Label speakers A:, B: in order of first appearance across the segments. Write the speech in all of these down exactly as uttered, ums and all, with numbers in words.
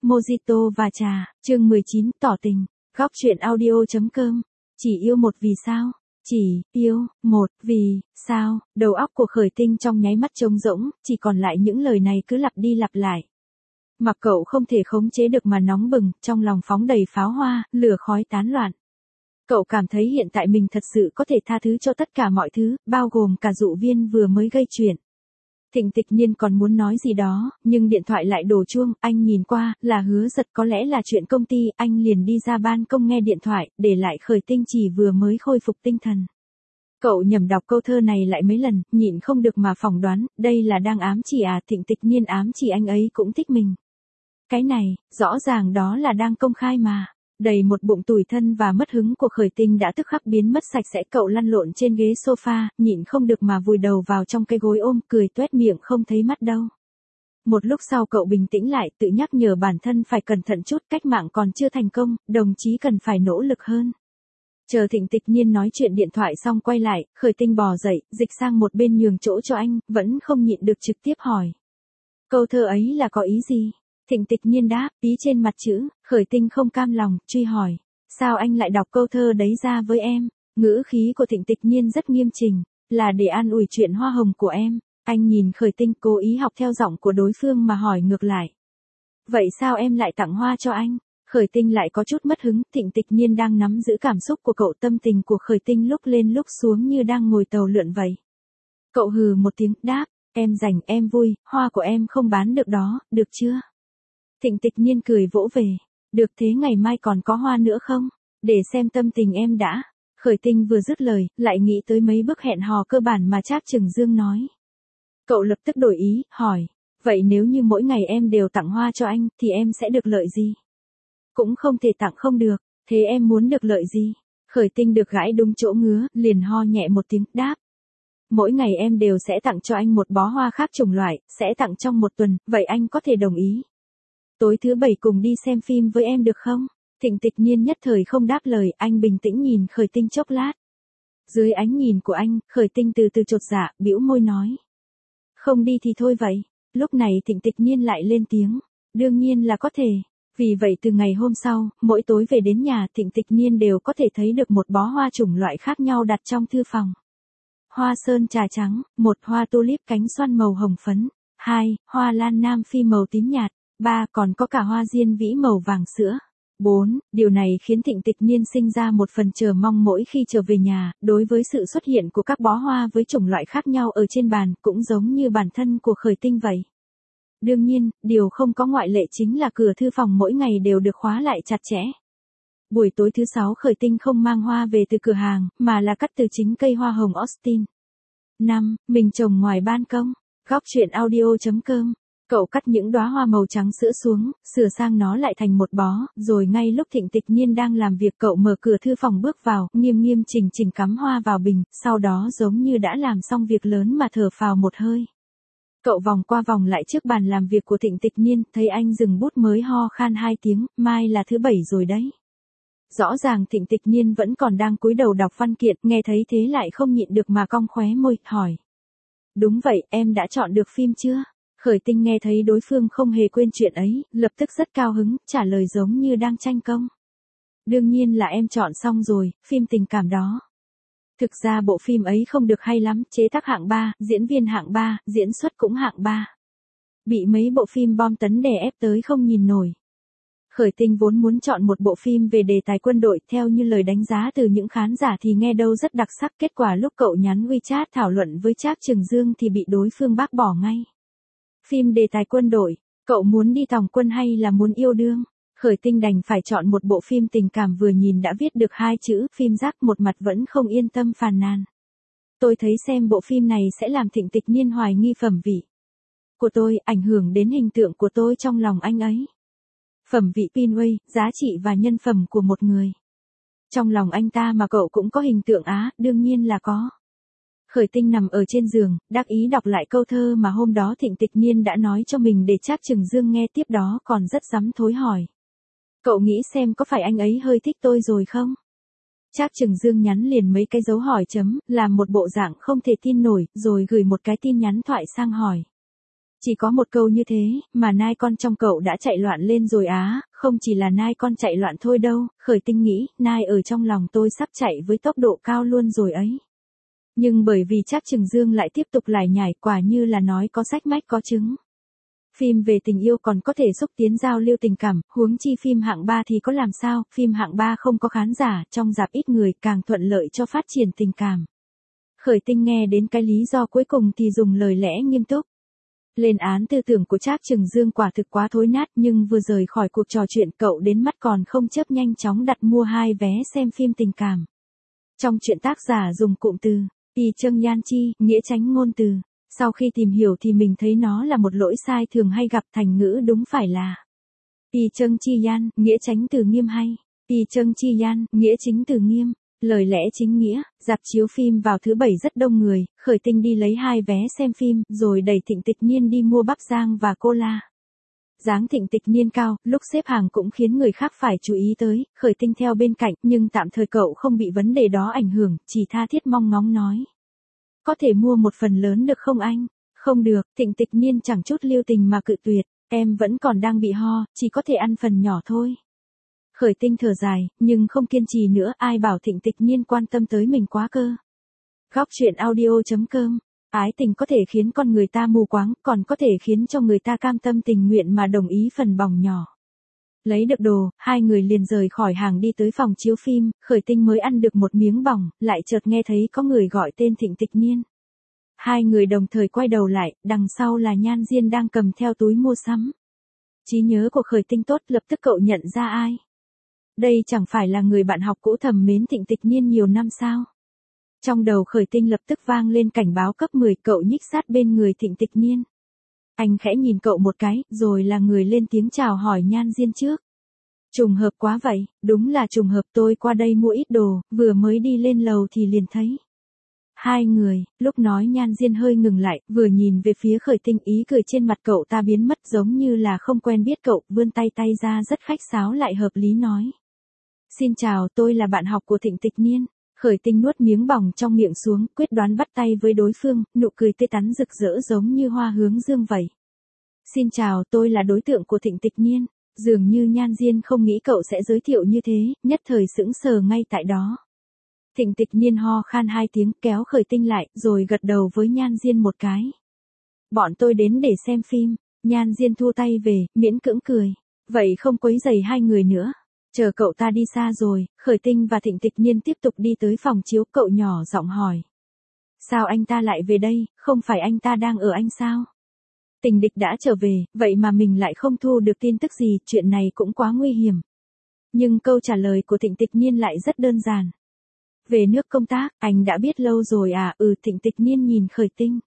A: Mojito và trà, chương mười chín, tỏ tình, góc truyện audio.com, chỉ yêu một vì sao, chỉ yêu một vì sao, đầu óc của Khởi Tinh trong nháy mắt trống rỗng, chỉ còn lại những lời này cứ lặp đi lặp lại. Mặc cậu không thể khống chế được mà nóng bừng, trong lòng phóng đầy pháo hoa, lửa khói tán loạn. Cậu cảm thấy hiện tại mình thật sự có thể tha thứ cho tất cả mọi thứ, bao gồm cả Dụ Viên vừa mới gây chuyện. Thịnh Tịch Nhiên còn muốn nói gì đó, nhưng điện thoại lại đổ chuông, anh nhìn qua, là Hứa Giật, có lẽ là chuyện công ty, anh liền đi ra ban công nghe điện thoại, để lại Khởi Tinh chỉ vừa mới khôi phục tinh thần. Cậu nhẩm đọc câu thơ này lại mấy lần, nhịn không được mà phỏng đoán, đây là đang ám chỉ à, Thịnh Tịch Nhiên ám chỉ anh ấy cũng thích mình. Cái này, rõ ràng đó là đang công khai mà. Đầy một bụng tủi thân và mất hứng của Khởi Tinh đã tức khắc biến mất sạch sẽ, cậu lăn lộn trên ghế sofa, nhịn không được mà vùi đầu vào trong cái gối ôm, cười toét miệng không thấy mắt đâu. Một lúc sau cậu bình tĩnh lại, tự nhắc nhở bản thân phải cẩn thận chút, cách mạng còn chưa thành công, đồng chí cần phải nỗ lực hơn. Chờ Thịnh Tịch Nhiên nói chuyện điện thoại xong quay lại, Khởi Tinh bò dậy, dịch sang một bên nhường chỗ cho anh, vẫn không nhịn được trực tiếp hỏi. Câu thơ ấy là có ý gì? Thịnh Tịch Nhiên đáp, ý trên mặt chữ. Khởi Tinh không cam lòng, truy hỏi. Sao anh lại đọc câu thơ đấy ra với em? Ngữ khí của Thịnh Tịch Nhiên rất nghiêm chỉnh, là để an ủi chuyện hoa hồng của em. Anh nhìn Khởi Tinh cố ý học theo giọng của đối phương mà hỏi ngược lại. Vậy sao em lại tặng hoa cho anh? Khởi Tinh lại có chút mất hứng, Thịnh Tịch Nhiên đang nắm giữ cảm xúc của cậu, tâm tình của Khởi Tinh lúc lên lúc xuống như đang ngồi tàu lượn vậy. Cậu hừ một tiếng, đáp, em rảnh em vui, hoa của em không bán được đó, được chưa? Thịnh Tịch Nhiên cười vỗ về. Được, thế ngày mai còn có hoa nữa không? Để xem tâm tình em đã. Khởi Tinh vừa dứt lời, lại nghĩ tới mấy bước hẹn hò cơ bản mà Trác Trừng Dương nói. Cậu lập tức đổi ý, hỏi. Vậy nếu như mỗi ngày em đều tặng hoa cho anh, thì em sẽ được lợi gì? Cũng không thể tặng không được, thế em muốn được lợi gì? Khởi Tinh được gãi đúng chỗ ngứa, liền ho nhẹ một tiếng, đáp. Mỗi ngày em đều sẽ tặng cho anh một bó hoa khác chủng loại, sẽ tặng trong một tuần, vậy anh có thể đồng ý? Tối thứ bảy cùng đi xem phim với em được không? Thịnh Tịch Nhiên nhất thời không đáp lời, anh bình tĩnh nhìn Khởi Tinh chốc lát. Dưới ánh nhìn của anh, Khởi Tinh từ từ chột dạ, bĩu môi nói. Không đi thì thôi vậy. Lúc này Thịnh Tịch Nhiên lại lên tiếng. Đương nhiên là có thể. Vì vậy từ ngày hôm sau, mỗi tối về đến nhà Thịnh Tịch Nhiên đều có thể thấy được một bó hoa chủng loại khác nhau đặt trong thư phòng. Hoa sơn trà trắng, một hoa tulip cánh xoăn màu hồng phấn, hai, hoa lan nam phi màu tím nhạt. Ba, còn có cả hoa diên vĩ màu vàng sữa. Bốn, điều này khiến Thịnh Tịch Nhiên sinh ra một phần chờ mong mỗi khi trở về nhà, đối với sự xuất hiện của các bó hoa với chủng loại khác nhau ở trên bàn, cũng giống như bản thân của Khởi Tinh vậy. Đương nhiên, điều không có ngoại lệ chính là cửa thư phòng mỗi ngày đều được khóa lại chặt chẽ. Buổi tối thứ sáu Khởi Tinh không mang hoa về từ cửa hàng, mà là cắt từ chính cây hoa hồng Austin. Năm, mình trồng ngoài ban công. Góc truyện audio.com. Cậu cắt những đóa hoa màu trắng sữa xuống, sửa sang nó lại thành một bó, rồi ngay lúc Thịnh Tịch Nhiên đang làm việc cậu mở cửa thư phòng bước vào, nghiêm nghiêm chỉnh chỉnh cắm hoa vào bình, sau đó giống như đã làm xong việc lớn mà thở phào một hơi. Cậu vòng qua vòng lại trước bàn làm việc của Thịnh Tịch Nhiên, thấy anh dừng bút mới ho khan hai tiếng, mai là thứ bảy rồi đấy. Rõ ràng Thịnh Tịch Nhiên vẫn còn đang cúi đầu đọc văn kiện, nghe thấy thế lại không nhịn được mà cong khóe môi, hỏi. Đúng vậy, em đã chọn được phim chưa? Khởi Tinh nghe thấy đối phương không hề quên chuyện ấy, lập tức rất cao hứng, trả lời giống như đang tranh công. Đương nhiên là em chọn xong rồi, phim tình cảm đó. Thực ra bộ phim ấy không được hay lắm, chế tác hạng ba, diễn viên hạng ba, diễn xuất cũng hạng ba. Bị mấy bộ phim bom tấn đè ép tới không nhìn nổi. Khởi Tinh vốn muốn chọn một bộ phim về đề tài quân đội, theo như lời đánh giá từ những khán giả thì nghe đâu rất đặc sắc, kết quả lúc cậu nhắn WeChat thảo luận với Trác Trừng Dương thì bị đối phương bác bỏ ngay. Phim đề tài quân đội, cậu muốn đi tòng quân hay là muốn yêu đương? Khởi Tinh đành phải chọn một bộ phim tình cảm, vừa nhìn đã viết được hai chữ, phim rác, một mặt vẫn không yên tâm phàn nàn. Tôi thấy xem bộ phim này sẽ làm Thịnh Tịch Nhiên hoài nghi phẩm vị của tôi, ảnh hưởng đến hình tượng của tôi trong lòng anh ấy. Phẩm vị Pinway, giá trị và nhân phẩm của một người. Trong lòng anh ta mà cậu cũng có hình tượng á, đương nhiên là có. Khởi Tinh nằm ở trên giường, đắc ý đọc lại câu thơ mà hôm đó Thịnh Tịch Nhiên đã nói cho mình để Trác Trừng Dương nghe, tiếp đó còn rất dám thối hỏi. Cậu nghĩ xem có phải anh ấy hơi thích tôi rồi không? Trác Trừng Dương nhắn liền mấy cái dấu hỏi chấm, làm một bộ dạng không thể tin nổi, rồi gửi một cái tin nhắn thoại sang hỏi. Chỉ có một câu như thế, mà nai con trong cậu đã chạy loạn lên rồi á, không chỉ là nai con chạy loạn thôi đâu, Khởi Tinh nghĩ, nai ở trong lòng tôi sắp chạy với tốc độ cao luôn rồi ấy. Nhưng bởi vì Trác Trừng Dương lại tiếp tục lải nhải, quả như là nói có sách mách có chứng. Phim về tình yêu còn có thể xúc tiến giao lưu tình cảm, huống chi phim hạng ba thì có làm sao, phim hạng ba không có khán giả, trong rạp ít người càng thuận lợi cho phát triển tình cảm. Khởi Tinh nghe đến cái lý do cuối cùng thì dùng lời lẽ nghiêm túc. Lên án tư tưởng của Trác Trừng Dương quả thực quá thối nát, nhưng vừa rời khỏi cuộc trò chuyện cậu đến mắt còn không chớp nhanh chóng đặt mua hai vé xem phim tình cảm. Trong truyện tác giả dùng cụm từ Y Châng Yan Chi, nghĩa tránh ngôn từ. Sau khi tìm hiểu thì mình thấy nó là một lỗi sai thường hay gặp, thành ngữ đúng phải là Y Châng Chi Yan, nghĩa tránh từ nghiêm hay Y Châng Chi Yan, nghĩa chính từ nghiêm. Lời lẽ chính nghĩa, rạp chiếu phim vào thứ bảy rất đông người, Khởi Tinh đi lấy hai vé xem phim, rồi đẩy Thịnh Tịch Niên đi mua bắp rang và cola. Dáng Thịnh Tịch Niên cao, lúc xếp hàng cũng khiến người khác phải chú ý tới, Khởi Tinh theo bên cạnh, nhưng tạm thời cậu không bị vấn đề đó ảnh hưởng, chỉ tha thiết mong ngóng nói. Có thể mua một phần lớn được không anh? Không được, Thịnh Tịch Niên chẳng chút lưu tình mà cự tuyệt, em vẫn còn đang bị ho, chỉ có thể ăn phần nhỏ thôi. Khởi Tinh thở dài, nhưng không kiên trì nữa, ai bảo Thịnh Tịch Niên quan tâm tới mình quá cơ. Góc truyện audio chấm com. Ái tình có thể khiến con người ta mù quáng, còn có thể khiến cho người ta cam tâm tình nguyện mà đồng ý phần bỏng nhỏ. Lấy được đồ, hai người liền rời khỏi hàng đi tới phòng chiếu phim, Khởi Tinh mới ăn được một miếng bỏng, lại chợt nghe thấy có người gọi tên Thịnh Tịch Niên. Hai người đồng thời quay đầu lại, đằng sau là Nhan Diên đang cầm theo túi mua sắm. Trí nhớ của Khởi Tinh tốt, lập tức cậu nhận ra ai. Đây chẳng phải là người bạn học cũ thầm mến Thịnh Tịch Niên nhiều năm sao? Trong đầu Khởi Tinh lập tức vang lên cảnh báo cấp mười, cậu nhích sát bên người Thịnh Tịch Niên. Anh khẽ nhìn cậu một cái, rồi là người lên tiếng chào hỏi Nhan Diên trước. Trùng hợp quá vậy, đúng là trùng hợp, tôi qua đây mua ít đồ, vừa mới đi lên lầu thì liền thấy. Hai người, lúc nói Nhan Diên hơi ngừng lại, vừa nhìn về phía Khởi Tinh, ý cười trên mặt cậu ta biến mất giống như là không quen biết cậu, vươn tay tay ra rất khách sáo lại hợp lý nói. Xin chào, tôi là bạn học của Thịnh Tịch Niên. Khởi Tinh nuốt miếng bỏng trong miệng xuống, quyết đoán bắt tay với đối phương, nụ cười tươi tắn rực rỡ giống như hoa hướng dương vậy. Xin chào, tôi là đối tượng của Thịnh Tịch Niên. Dường như Nhan Diên không nghĩ cậu sẽ giới thiệu như thế, nhất thời sững sờ ngay tại đó. Thịnh Tịch Niên ho khan hai tiếng, kéo Khởi Tinh lại, rồi gật đầu với Nhan Diên một cái. Bọn tôi đến để xem phim. Nhan Diên thu tay về, miễn cưỡng cười. Vậy không quấy rầy hai người nữa. Chờ cậu ta đi xa rồi, Khởi Tinh và Thịnh Tịch Niên tiếp tục đi tới phòng chiếu, cậu nhỏ giọng hỏi. Sao anh ta lại về đây, không phải anh ta đang ở anh sao? Tình địch đã trở về, vậy mà mình lại không thu được tin tức gì, chuyện này cũng quá nguy hiểm. Nhưng câu trả lời của Thịnh Tịch Niên lại rất đơn giản. Về nước công tác, anh đã biết lâu rồi à, ừ. Thịnh Tịch Niên nhìn Khởi Tinh.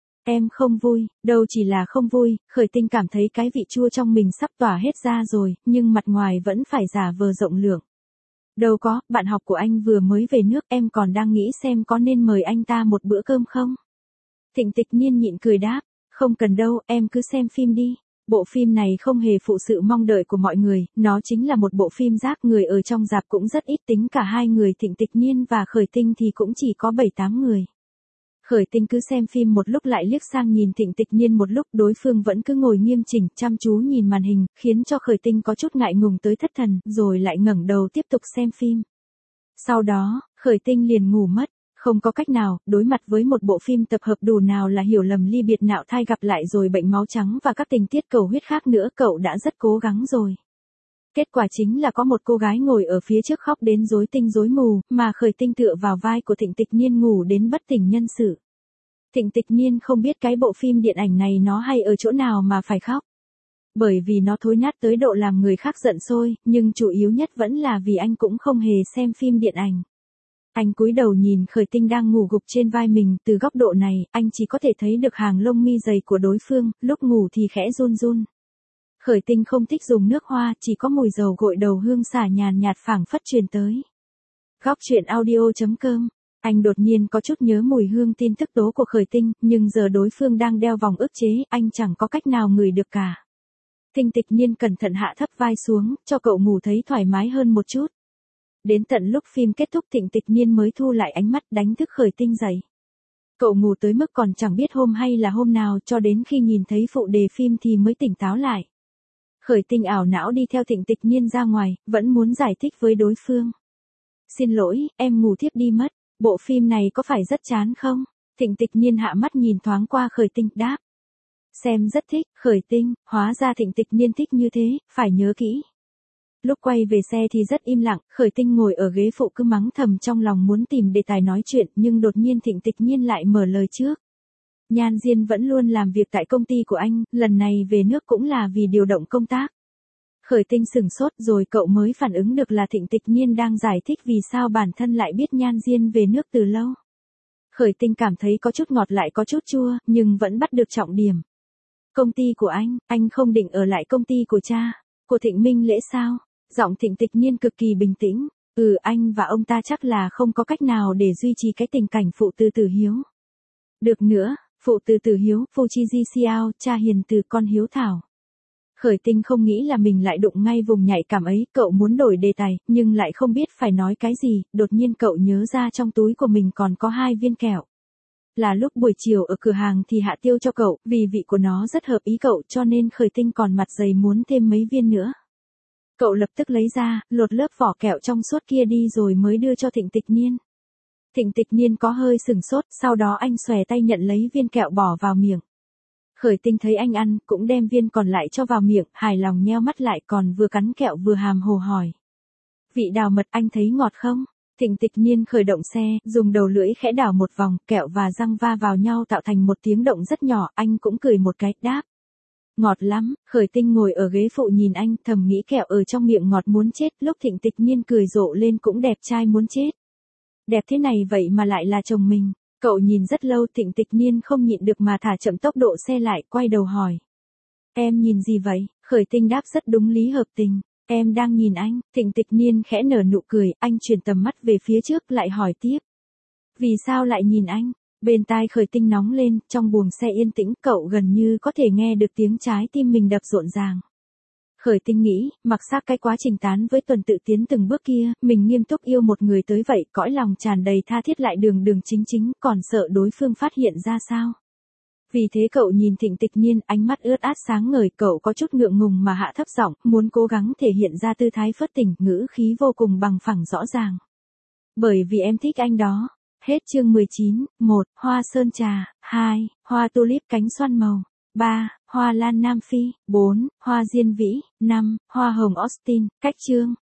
A: Em không vui, đâu chỉ là không vui, Khởi Tinh cảm thấy cái vị chua trong mình sắp tỏa hết ra rồi, nhưng mặt ngoài vẫn phải giả vờ rộng lượng. Đâu có, bạn học của anh vừa mới về nước, em còn đang nghĩ xem có nên mời anh ta một bữa cơm không? Thịnh Tịch Niên nhịn cười đáp, không cần đâu, em cứ xem phim đi. Bộ phim này không hề phụ sự mong đợi của mọi người, nó chính là một bộ phim rác, người ở trong rạp cũng rất ít, tính cả hai người Thịnh Tịch Niên và Khởi Tinh thì cũng chỉ có bảy tám người. Khởi Tinh cứ xem phim một lúc lại liếc sang nhìn Thịnh Tịch Niên một lúc, đối phương vẫn cứ ngồi nghiêm chỉnh, chăm chú nhìn màn hình, khiến cho Khởi Tinh có chút ngại ngùng tới thất thần, rồi lại ngẩng đầu tiếp tục xem phim. Sau đó, Khởi Tinh liền ngủ mất. Không có cách nào, đối mặt với một bộ phim tập hợp đủ nào là hiểu lầm ly biệt, nạo thai gặp lại rồi bệnh máu trắng và các tình tiết cầu huyết khác nữa, cậu đã rất cố gắng rồi. Kết quả chính là có một cô gái ngồi ở phía trước khóc đến rối tinh rối mù, mà Khởi Tinh tựa vào vai của Thịnh Tịch Niên ngủ đến bất tỉnh nhân sự. Thịnh Tịch Niên không biết cái bộ phim điện ảnh này nó hay ở chỗ nào mà phải khóc. Bởi vì nó thối nát tới độ làm người khác giận sôi, nhưng chủ yếu nhất vẫn là vì anh cũng không hề xem phim điện ảnh. Anh cúi đầu nhìn Khởi Tinh đang ngủ gục trên vai mình, từ góc độ này, anh chỉ có thể thấy được hàng lông mi dày của đối phương, lúc ngủ thì khẽ run run. Khởi Tinh không thích dùng nước hoa, chỉ có mùi dầu gội đầu hương xả nhàn nhạt phảng phất truyền tới. Góc truyện audio chấm com. Anh đột nhiên có chút nhớ mùi hương tin tức tố của Khởi Tinh, nhưng giờ đối phương đang đeo vòng ức chế, anh chẳng có cách nào ngửi được cả. Thịnh Tịch Niên cẩn thận hạ thấp vai xuống, cho cậu ngủ thấy thoải mái hơn một chút. Đến tận lúc phim kết thúc Thịnh Tịch Niên mới thu lại ánh mắt, đánh thức Khởi Tinh dậy. Cậu ngủ tới mức còn chẳng biết hôm hay là hôm nào, cho đến khi nhìn thấy phụ đề phim thì mới tỉnh táo lại. Khởi Tinh ảo não đi theo Thịnh Tịch Niên ra ngoài, vẫn muốn giải thích với đối phương. Xin lỗi, em ngủ thiếp đi mất, bộ phim này có phải rất chán không? Thịnh Tịch Niên hạ mắt nhìn thoáng qua Khởi Tinh, đáp. Xem rất thích. Khởi Tinh, hóa ra Thịnh Tịch Niên thích như thế, phải nhớ kỹ. Lúc quay về xe thì rất im lặng, Khởi Tinh ngồi ở ghế phụ cứ mắng thầm trong lòng muốn tìm đề tài nói chuyện, nhưng đột nhiên Thịnh Tịch Niên lại mở lời trước. Nhan Diên vẫn luôn làm việc tại công ty của anh, lần này về nước cũng là vì điều động công tác. Khởi Tinh sửng sốt, rồi cậu mới phản ứng được là Thịnh Tịch Niên đang giải thích vì sao bản thân lại biết Nhan Diên về nước từ lâu. Khởi Tinh cảm thấy có chút ngọt lại có chút chua, nhưng vẫn bắt được trọng điểm. Công ty của anh, anh không định ở lại công ty của cha, của Thịnh Minh Lễ sao? Giọng Thịnh Tịch Niên cực kỳ bình tĩnh. Ừ, anh và ông ta chắc là không có cách nào để duy trì cái tình cảnh phụ từ tử hiếu. Được nữa, phụ từ tử hiếu, phu chi di xiao, cha hiền từ con hiếu thảo. Khởi Tinh không nghĩ là mình lại đụng ngay vùng nhạy cảm ấy, cậu muốn đổi đề tài, nhưng lại không biết phải nói cái gì, đột nhiên cậu nhớ ra trong túi của mình còn có hai viên kẹo. Là lúc buổi chiều ở cửa hàng thì Hạ tiêu cho cậu, vì vị của nó rất hợp ý cậu cho nên Khởi Tinh còn mặt dày muốn thêm mấy viên nữa. Cậu lập tức lấy ra, lột lớp vỏ kẹo trong suốt kia đi rồi mới đưa cho Thịnh Tịch Niên. Thịnh Tịch Niên có hơi sừng sốt, sau đó anh xòe tay nhận lấy viên kẹo bỏ vào miệng. Khởi Tinh thấy anh ăn, cũng đem viên còn lại cho vào miệng, hài lòng nheo mắt lại còn vừa cắn kẹo vừa hàm hồ hỏi. Vị đào mật anh thấy ngọt không? Thịnh Tịch Niên khởi động xe, dùng đầu lưỡi khẽ đảo một vòng, kẹo và răng va vào nhau tạo thành một tiếng động rất nhỏ, anh cũng cười một cái, đáp. Ngọt lắm. Khởi Tinh ngồi ở ghế phụ nhìn anh, thầm nghĩ kẹo ở trong miệng ngọt muốn chết, lúc Thịnh Tịch Niên cười rộ lên cũng đẹp trai muốn chết. Đẹp thế này vậy mà lại là chồng mình. Cậu nhìn rất lâu, Thịnh Tịch Niên không nhịn được mà thả chậm tốc độ xe lại, quay đầu hỏi. Em nhìn gì vậy? Khởi Tinh đáp rất đúng lý hợp tình. Em đang nhìn anh. Thịnh Tịch Niên khẽ nở nụ cười, anh chuyển tầm mắt về phía trước lại hỏi tiếp. Vì sao lại nhìn anh? Bên tai Khởi Tinh nóng lên, trong buồng xe yên tĩnh, cậu gần như có thể nghe được tiếng trái tim mình đập rộn ràng. Khởi Tinh nghĩ, mặc xác cái quá trình tán với Tuần Tự Tiến từng bước kia, mình nghiêm túc yêu một người tới vậy, cõi lòng tràn đầy tha thiết lại đường đường chính chính, còn sợ đối phương phát hiện ra sao. Vì thế cậu nhìn Thịnh Tịch Niên, ánh mắt ướt át sáng ngời, cậu có chút ngượng ngùng mà hạ thấp giọng, muốn cố gắng thể hiện ra tư thái phớt tình, ngữ khí vô cùng bằng phẳng rõ ràng. Bởi vì em thích anh đó. Hết chương mười chín. một. Hoa sơn trà. hai. Hoa tulip cánh xoăn màu. ba. Hoa lan Nam Phi. bốn. Hoa diên vĩ. năm. Hoa hồng Austin. Cách chương.